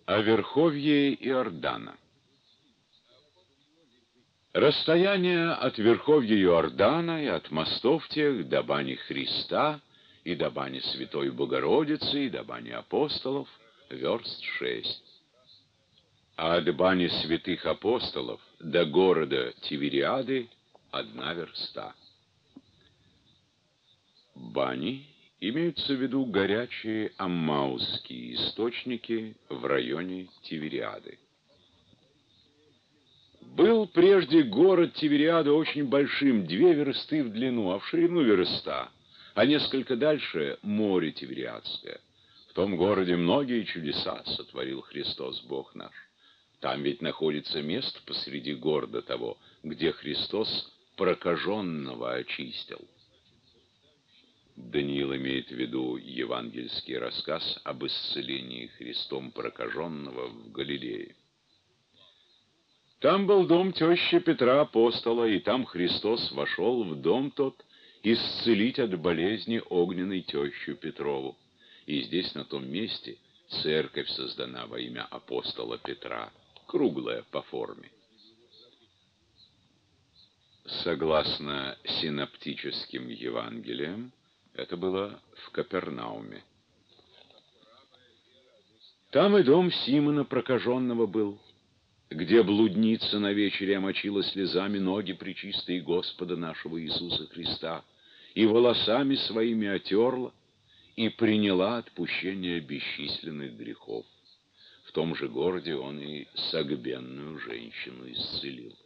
О верховье Иордана. Расстояние от верховья Иордана и от мостов тех до бани Христа, и до бани Святой Богородицы, и до бани апостолов верст 6. А от бани святых апостолов до города Тивериады 1 верста. Бани имеются в виду горячие аммаусские источники в районе Тивериады. Был прежде город Тивериада очень большим, 2 версты в длину, а в ширину верста, а несколько дальше море Тивериадское. В том городе многие чудеса сотворил Христос Бог наш. Там ведь находится место посреди города того, где Христос прокаженного очистил. Даниил имеет в виду евангельский рассказ об исцелении Христом прокаженного в Галилее. Там был дом тещи Петра Апостола, и там Христос вошел в дом тот исцелить от болезни огненной тещу Петрову. И здесь, на том месте, церковь создана во имя апостола Петра, круглая по форме. Согласно синоптическим Евангелиям, это было в Капернауме. Там и дом Симона прокаженного был, где блудница на вечере омочила слезами ноги пречистой Господа нашего Иисуса Христа, и волосами своими отерла, и приняла отпущение бесчисленных грехов. В том же городе он и согбенную женщину исцелил.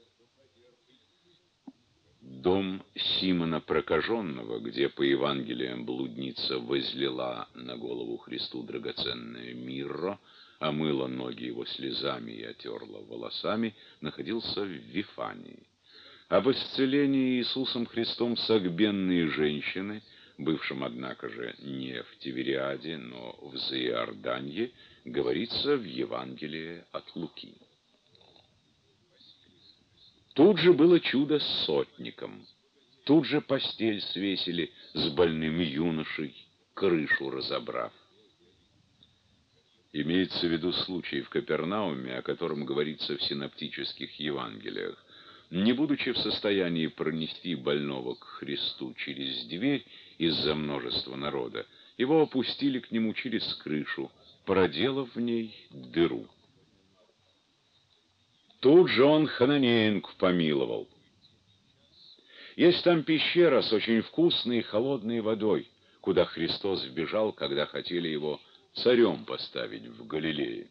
Дом Симона прокаженного, где по Евангелиям блудница возлила на голову Христу драгоценное мирро, омыла ноги его слезами и отерла волосами, находился в Вифании. Об исцелении Иисусом Христом согбенной женщины, бывшем, однако же, не в Тивериаде, но в Заиорданье, говорится в Евангелии от Луки. Тут же было чудо с сотником. Тут же постель свесили с больным юношей, крышу разобрав. Имеется в виду случай в Капернауме, о котором говорится в синоптических Евангелиях. Не будучи в состоянии пронести больного к Христу через дверь из-за множества народа, его опустили к нему через крышу, проделав в ней дыру. Тут же он хананеенку помиловал. Есть там пещера с очень вкусной и холодной водой, куда Христос вбежал, когда хотели его царем поставить в Галилее.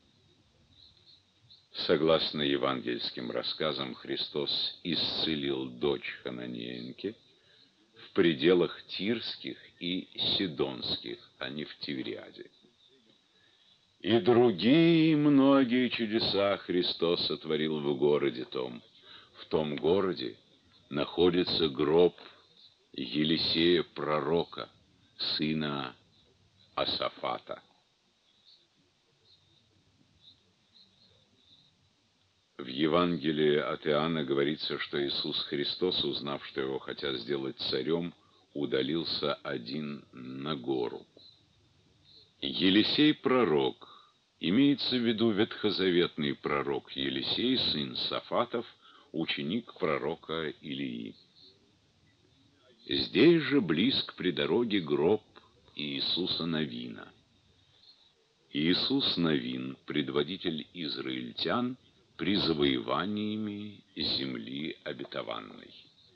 Согласно евангельским рассказам, Христос исцелил дочь хананеенки в пределах Тирских и Сидонских, а не в Тивериаде. И другие многие чудеса Христос сотворил в городе том. В том городе находится гроб Елисея пророка, сына Асафата. В Евангелии от Иоанна говорится, что Иисус Христос, узнав, что его хотят сделать царем, удалился один на гору. Елисей пророк, имеется в виду ветхозаветный пророк Елисей, сын Сафатов, ученик пророка Илии. Здесь же близко при дороге гроб Иисуса Навина. Иисус Навин, предводитель израильтян при завоеваниями земли обетованной.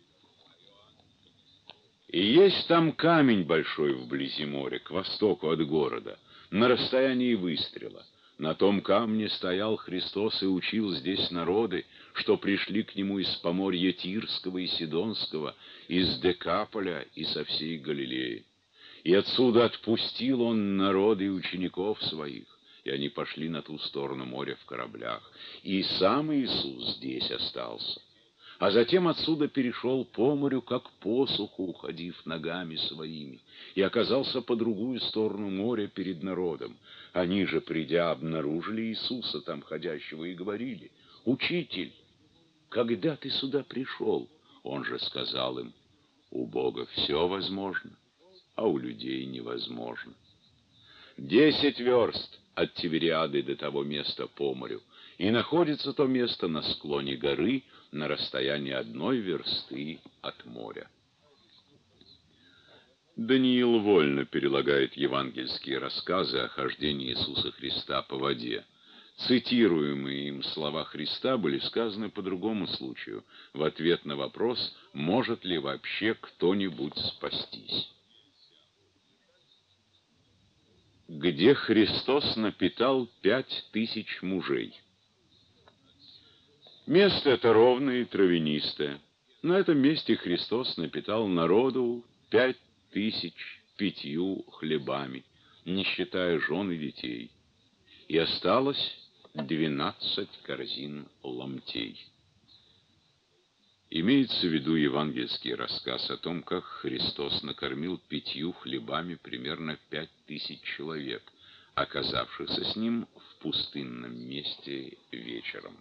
И есть там камень большой вблизи моря, к востоку от города, на расстоянии выстрела. На том камне стоял Христос и учил здесь народы, что пришли к Нему из поморья Тирского и Сидонского, из Декаполя и со всей Галилеи. И отсюда отпустил Он народы и учеников Своих, и они пошли на ту сторону моря в кораблях. И сам Иисус здесь остался. А затем отсюда перешел по морю, как по суху, уходив ногами своими, и оказался по другую сторону моря перед народом. Они же, придя, обнаружили Иисуса там ходящего и говорили: «Учитель, когда ты сюда пришел?» Он же сказал им: «У Бога все возможно, а у людей невозможно. 10 верст от Тивериады до того места по морю, и находится то место на склоне горы на расстоянии 1 версты от моря. Даниил вольно перелагает евангельские рассказы о хождении Иисуса Христа по воде. Цитируемые им слова Христа были сказаны по другому случаю, в ответ на вопрос, может ли вообще кто-нибудь спастись. Где Христос напитал 5000 мужей. Место это ровное и травянистое. На этом месте Христос напитал народу 5000 хлебами, не считая жен и детей. И осталось 12 корзин ломтей. Имеется в виду евангельский рассказ о том, как Христос накормил 5 хлебами примерно 5000 человек, оказавшихся с ним в пустынном месте вечером.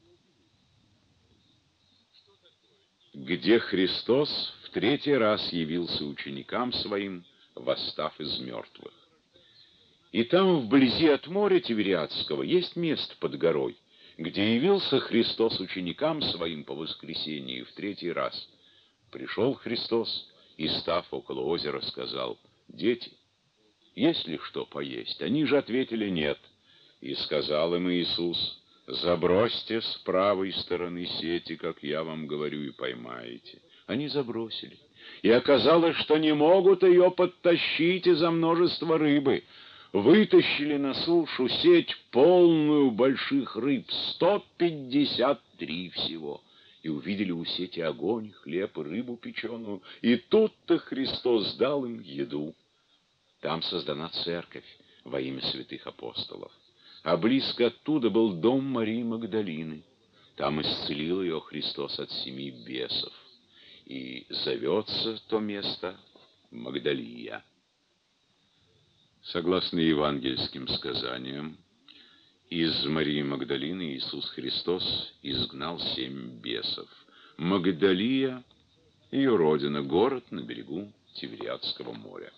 Где Христос в 3-й раз явился ученикам своим, восстав из мертвых. И там, вблизи от моря Тивериадского, есть место под горой, где явился Христос ученикам своим по воскресении в 3-й раз. Пришел Христос и, став около озера, сказал: «Дети, есть ли что поесть?» Они же ответили: «Нет». И сказал им Иисус: «Забросьте с правой стороны сети, как я вам говорю, и поймаете». Они забросили. И оказалось, что не могут ее подтащить из-за множества рыбы. Вытащили на сушу сеть, полную больших рыб, 153 всего. И увидели у сети огонь, хлеб и рыбу печеную. И тут-то Христос дал им еду. Там создана церковь во имя святых апостолов. А близко оттуда был дом Марии Магдалины. Там исцелил ее Христос от 7 бесов. И зовется то место Магдалия. Согласно евангельским сказаниям, из Марии Магдалины Иисус Христос изгнал 7 бесов. Магдалия — ее родина, город на берегу Тивериадского моря.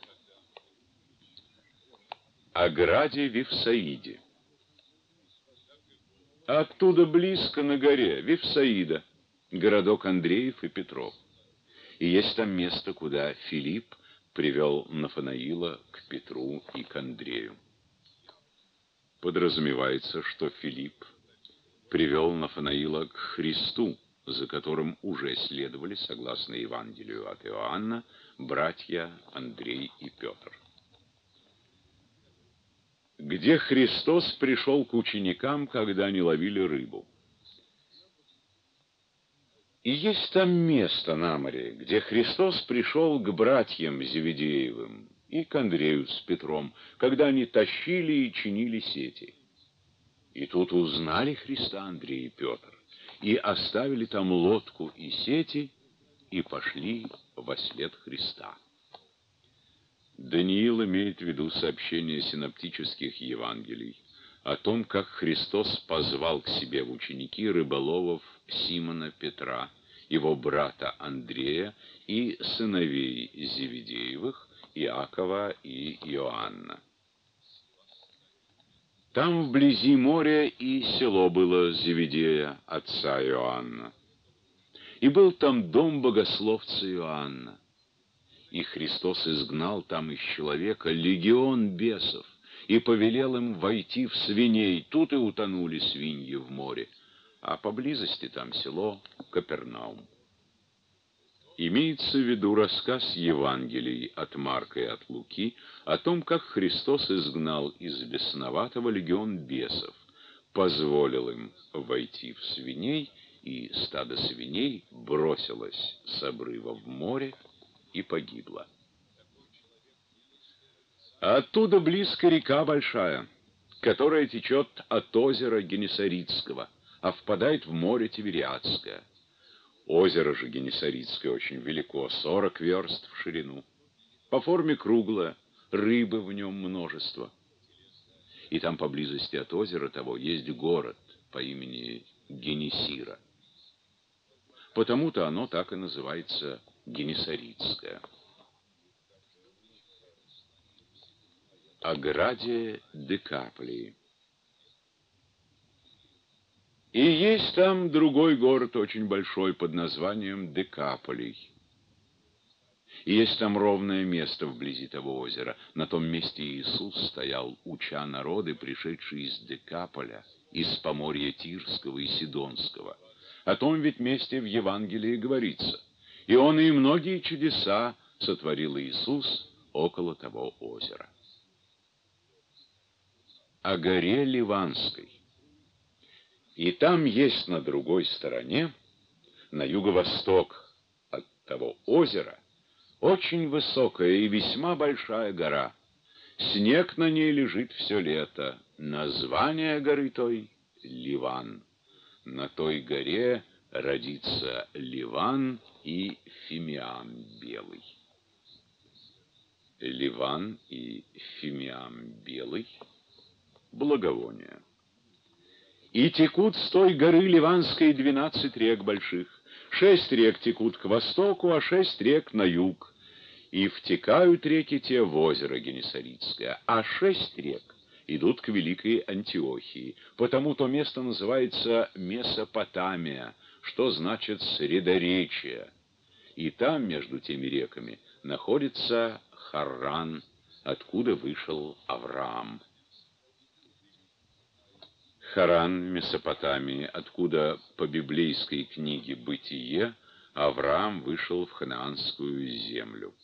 О граде Вифсаиде. Оттуда близко на горе Вифсаида, городок Андреев и Петров. И есть там место, куда Филипп привел Нафанаила к Петру и к Андрею. Подразумевается, что Филипп привел Нафанаила к Христу, за которым уже следовали, согласно Евангелию от Иоанна, братья Андрей и Петр. Где Христос пришел к ученикам, когда они ловили рыбу. И есть там место на море, где Христос пришел к братьям Зеведеевым и к Андрею с Петром, когда они тащили и чинили сети. И тут узнали Христа Андрей и Петр, и оставили там лодку и сети, и пошли вослед Христа. Даниил имеет в виду сообщение синоптических Евангелий о том, как Христос позвал к себе в ученики рыболовов Симона Петра, его брата Андрея и сыновей Зеведеевых, Иакова и Иоанна. Там вблизи моря и село было Зеведея, отца Иоанна. И был там дом богословца Иоанна. И Христос изгнал там из человека легион бесов и повелел им войти в свиней. Тут и утонули свиньи в море, а поблизости там село Капернаум. Имеется в виду рассказ Евангелий от Марка и от Луки о том, как Христос изгнал из бесноватого легион бесов, позволил им войти в свиней, и стадо свиней бросилось с обрыва в море и погибло. А оттуда близко река большая, которая течет от озера Генесаритского, а впадает в море Тивериадское. Озеро же Генесаритское очень велико, 40 верст в ширину. По форме круглое, рыбы в нем множество. И там поблизости от озера того есть город по имени Генесира. Потому-то оно так и называется Генесаритское. О граде Декаполии. И есть там другой город очень большой под названием Декаполий. И есть там ровное место вблизи того озера. На том месте Иисус стоял, уча народы, пришедшие из Декаполя, из поморья Тирского и Сидонского. О том ведь месте в Евангелии говорится. И он и многие чудеса сотворил Иисус около того озера. О горе Ливанской. И там есть на другой стороне, на юго-восток от того озера, очень высокая и весьма большая гора. Снег на ней лежит все лето. Название горы той — Ливан. На той горе родится Ливан и фимиам белый. Ливан и фимиам белый — благовония. И текут с той горы Ливанской 12 рек больших. 6 рек текут к востоку, а 6 рек на юг. И втекают реки те в озеро Генесаритское, а 6 рек идут к Великой Антиохии. Потому то место называется Месопотамия, что значит средоречие. И там, между теми реками, находится Харран, откуда вышел Авраам. Харран в Месопотамии, откуда по библейской книге «Бытие» Авраам вышел в ханаанскую землю.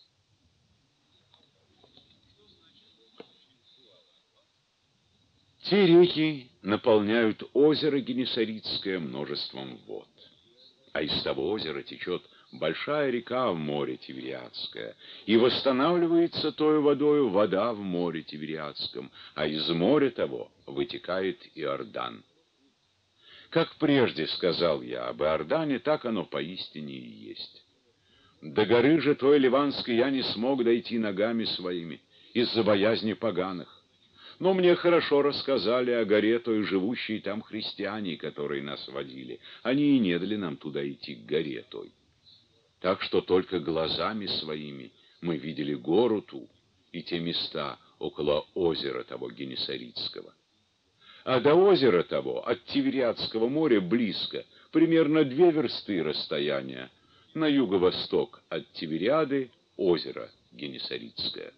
Те реки наполняют озеро Генесаритское множеством вод. А из того озера течет большая река в море Тивериадское, и восстанавливается той водою вода в море Тивериадском, а из моря того вытекает Иордан. Как прежде сказал я об Иордане, так оно поистине и есть. До горы же той Ливанской я не смог дойти ногами своими из-за боязни поганых. Но мне хорошо рассказали о горе той, живущей там христиане, которые нас водили. Они и не дали нам туда идти, к горе той. Так что только глазами своими мы видели гору ту и те места около озера того Генесаритского. А до озера того, от Тивериадского моря, близко, примерно 2 версты расстояния, на юго-восток от Тивериады озеро Генесаритское.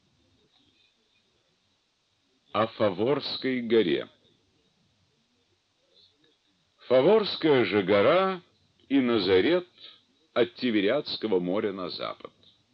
О Фаворской горе. Фаворская же гора и Назарет от Тивериадского моря на запад.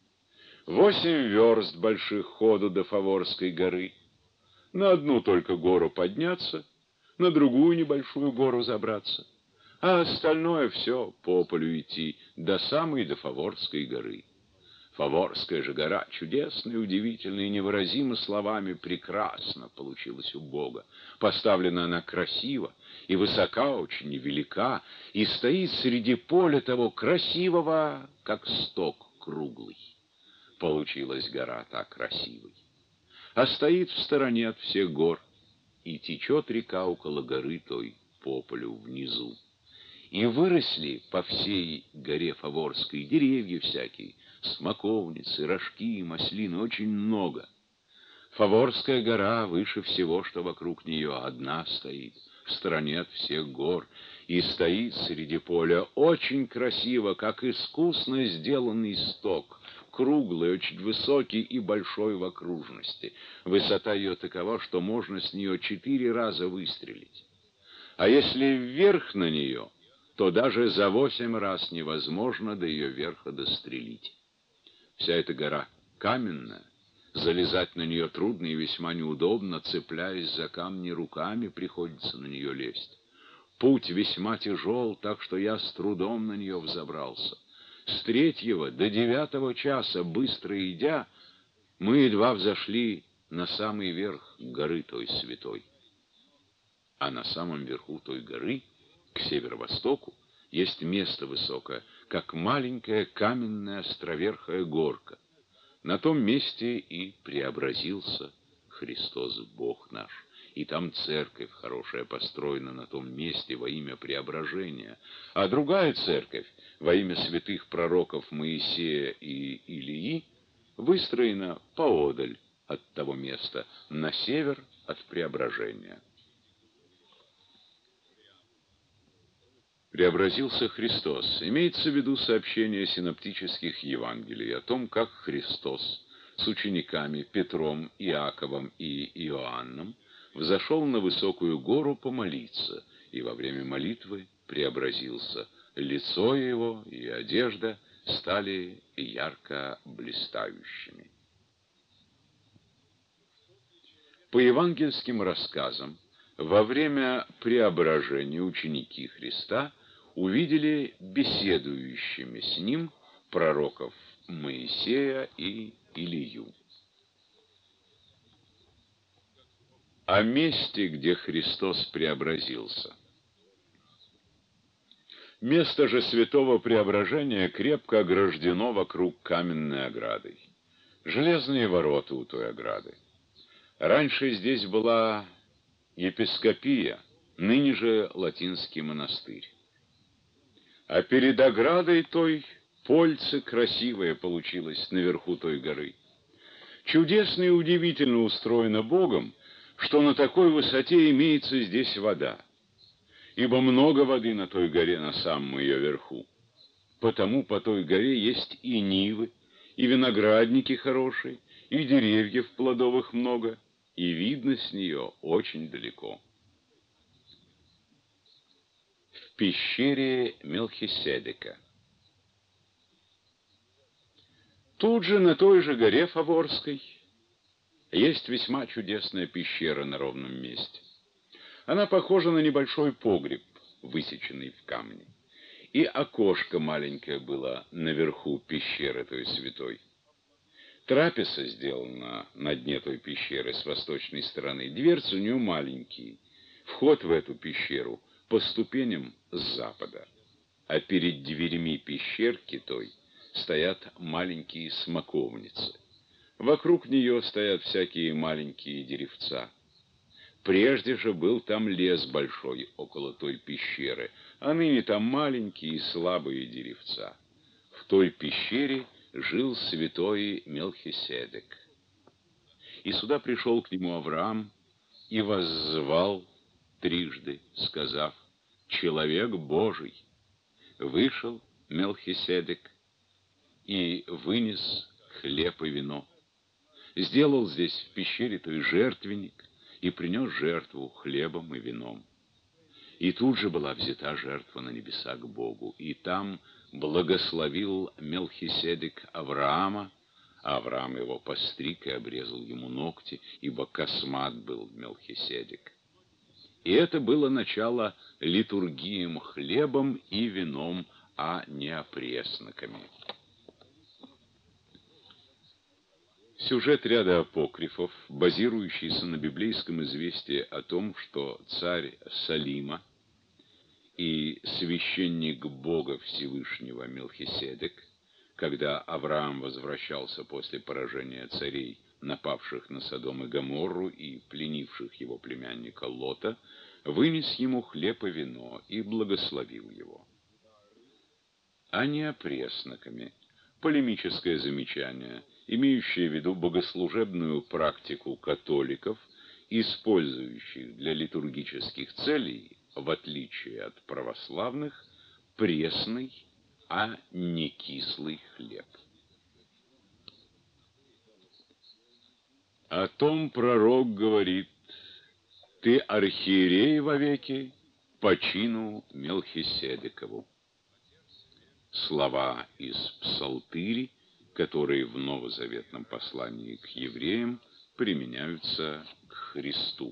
8 верст больших ходу до Фаворской горы. На одну только гору подняться, на другую небольшую гору забраться, а остальное все по полю идти до самой до Фаворской горы. Фаворская же гора чудесная, удивительная и невыразимо словами прекрасно получилась у Бога. Поставлена она красиво, и высока очень, и велика, и стоит среди поля того красивого, как сток круглый. Получилась гора так красивой. А стоит в стороне от всех гор, и течет река около горы той по полю внизу. И выросли по всей горе Фаворской деревья всякие, смоковницы, рожки, маслины, очень много. Фаворская гора выше всего, что вокруг нее, одна стоит, в стороне от всех гор, и стоит среди поля очень красиво, как искусно сделанный сток, круглый, очень высокий и большой в окружности. Высота ее такова, что можно с нее 4 раза выстрелить. А если вверх на нее, то даже за 8 раз невозможно до ее верха дострелить. Вся эта гора каменная, залезать на нее трудно и весьма неудобно, цепляясь за камни руками, приходится на нее лезть. Путь весьма тяжел, так что я с трудом на нее взобрался. С 3 до 9 часа, быстро идя, мы едва взошли на самый верх горы той святой. А на самом верху той горы, к северо-востоку, есть место высокое, как маленькая каменная островерхая горка. На том месте и преобразился Христос Бог наш. И там церковь хорошая построена на том месте во имя преображения. А другая церковь во имя святых пророков Моисея и Илии выстроена поодаль от того места, на север от Преображения. Преобразился Христос. Имеется в виду сообщение синоптических Евангелий о том, как Христос с учениками Петром, Иаковом и Иоанном взошел на высокую гору помолиться, и во время молитвы преобразился. Лицо его и одежда стали ярко блистающими. По евангельским рассказам, во время преображения ученики Христа увидели беседующими с ним пророков Моисея и Илию. О месте, где Христос преобразился. Место же святого преображения крепко ограждено вокруг каменной оградой. Железные ворота у той ограды. Раньше здесь была епископия, ныне же латинский монастырь. А перед оградой той польце красивое получилось наверху той горы. Чудесно и удивительно устроено Богом, что на такой высоте имеется здесь вода. Ибо много воды на той горе, на самом ее верху. Потому по той горе есть и нивы, и виноградники хорошие, и деревьев плодовых много, и видно с нее очень далеко. В пещере Мелхиседека. Тут же, на той же горе Фаворской, есть весьма чудесная пещера на ровном месте. Она похожа на небольшой погреб, высеченный в камне. И окошко маленькое было наверху пещеры той святой. Трапеза сделана на дне той пещеры с восточной стороны. Дверцы у нее маленькие. Вход в эту пещеру по ступеням с запада. А перед дверями пещерки той стоят маленькие смоковницы. Вокруг нее стоят всякие маленькие деревца. Прежде же был там лес большой около той пещеры, а ныне там маленькие и слабые деревца. В той пещере жил святой Мелхиседек. И сюда пришел к нему Авраам и воззвал трижды, сказав: «Человек Божий». Вышел Мелхиседек и вынес хлеб и вино. Сделал здесь в пещере той жертвенник и принес жертву хлебом и вином. И тут же была взята жертва на небеса к Богу, и там благословил Мелхиседек Авраама, а Авраам его постриг и обрезал ему ногти, ибо космат был Мелхиседек. И это было начало литургиям хлебом и вином, а не опресноками. Сюжет ряда апокрифов, базирующийся на библейском известии о том, что царь Салима и священник Бога Всевышнего Мелхиседек, когда Авраам возвращался после поражения царей, напавших на Содом и Гоморру и пленивших его племянника Лота, вынес ему хлеб и вино и благословил его. А не опресноками. Полемическое замечание, имеющее в виду богослужебную практику католиков, использующих для литургических целей, в отличие от православных, пресный, а не кислый хлеб. О том пророк говорит: «Ты архиерей вовеки по чину Мелхиседекову». Слова из Псалтыри, которые в новозаветном послании к евреям применяются к Христу.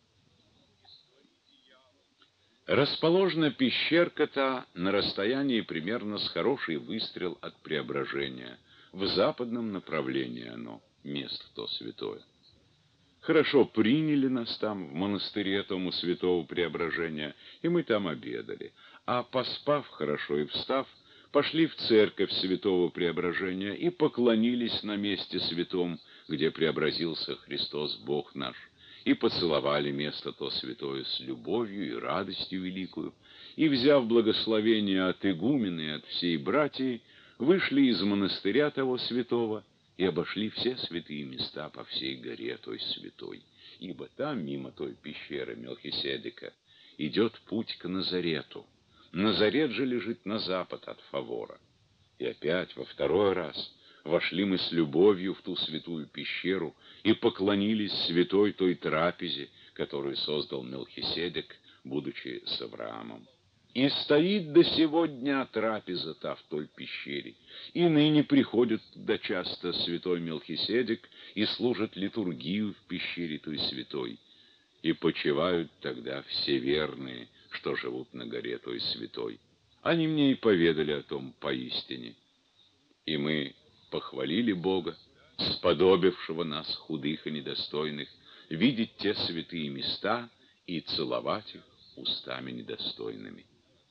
Расположена пещерка-то на расстоянии примерно с хороший выстрел от Преображения. В западном направлении оно, место то святое. Хорошо приняли нас там, в монастыре тому святого Преображения, и мы там обедали. А поспав хорошо и встав, пошли в церковь святого Преображения и поклонились на месте святом, где преобразился Христос Бог наш, и поцеловали место то святое с любовью и радостью великую, и, взяв благословение от игумена и от всей братьи, вышли из монастыря того святого и обошли все святые места по всей горе той святой, ибо там, мимо той пещеры Мелхиседека, идет путь к Назарету. Назарет же лежит на запад от Фавора. И опять, во второй раз, вошли мы с любовью в ту святую пещеру и поклонились святой той трапезе, которую создал Мелхиседек, будучи с Авраамом. И стоит до сего дня трапеза та в той пещере, и ныне приходит туда часто святой Мелхиседек и служит литургию в пещере той святой, и почивают тогда все верные, что живут на горе той святой. Они мне и поведали о том поистине. И мы похвалили Бога, сподобившего нас, худых и недостойных, видеть те святые места и целовать их устами недостойными.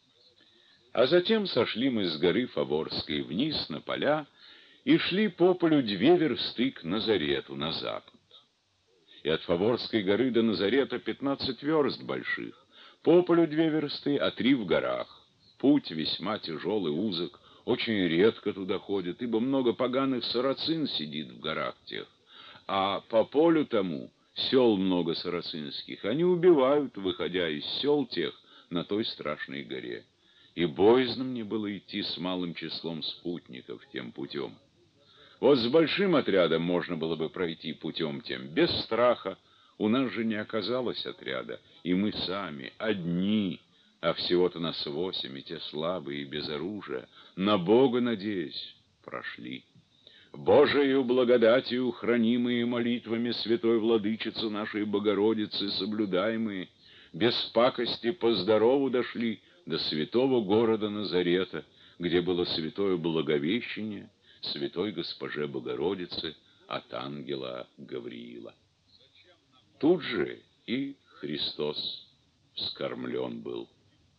А затем сошли мы с горы Фаворской вниз на поля и шли по полю 2 версты к Назарету на запад. И от Фаворской горы до Назарета 15 верст больших, по полю 2 версты, а 3 в горах. Путь весьма тяжелый, узок, очень редко туда ходят, ибо много поганых сарацин сидит в горах тех. А по полю тому сел много сарацинских, они убивают, выходя из сел тех на той страшной горе. И боязно мне было идти с малым числом спутников тем путем. Вот с большим отрядом можно было бы пройти путем тем, без страха. У нас же не оказалось отряда, и мы сами, одни, а всего-то нас 8, и те слабые, и без оружия, на Бога надеясь, прошли. Божией благодатью, хранимые молитвами святой владычицы нашей Богородицы, соблюдаемые, без пакости по здорову дошли до святого города Назарета, где было святое Благовещение святой Госпоже Богородицы от ангела Гавриила. Тут же и Христос вскормлен был.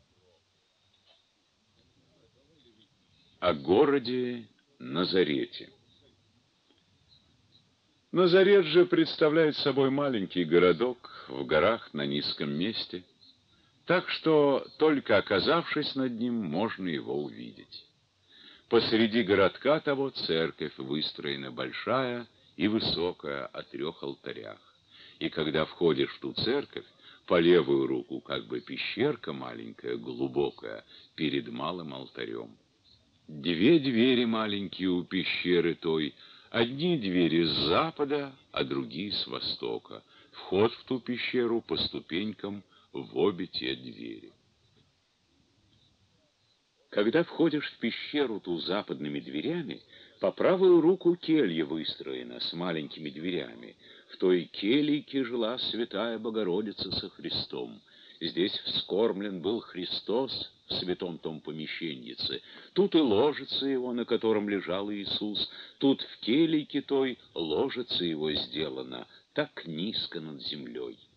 О городе Назарете. Назарет же представляет собой маленький городок в горах на низком месте, так что, только оказавшись над ним, можно его увидеть. Посреди городка того церковь выстроена большая и высокая о 3 алтарях. И когда входишь в ту церковь, по левую руку как бы пещерка маленькая, глубокая, перед малым алтарем. 2 двери маленькие у пещеры той, одни двери с запада, а другие с востока. Вход в ту пещеру по ступенькам в обе те двери. Когда входишь в пещеру ту западными дверями, по правую руку келья выстроена с маленькими дверями. В той келье жила святая Богородица со Христом. Здесь вскормлен был Христос в святом том помещеньице. Тут и ложица его, на котором лежал Иисус. Тут в келье той ложица его сделана, так низко над землей.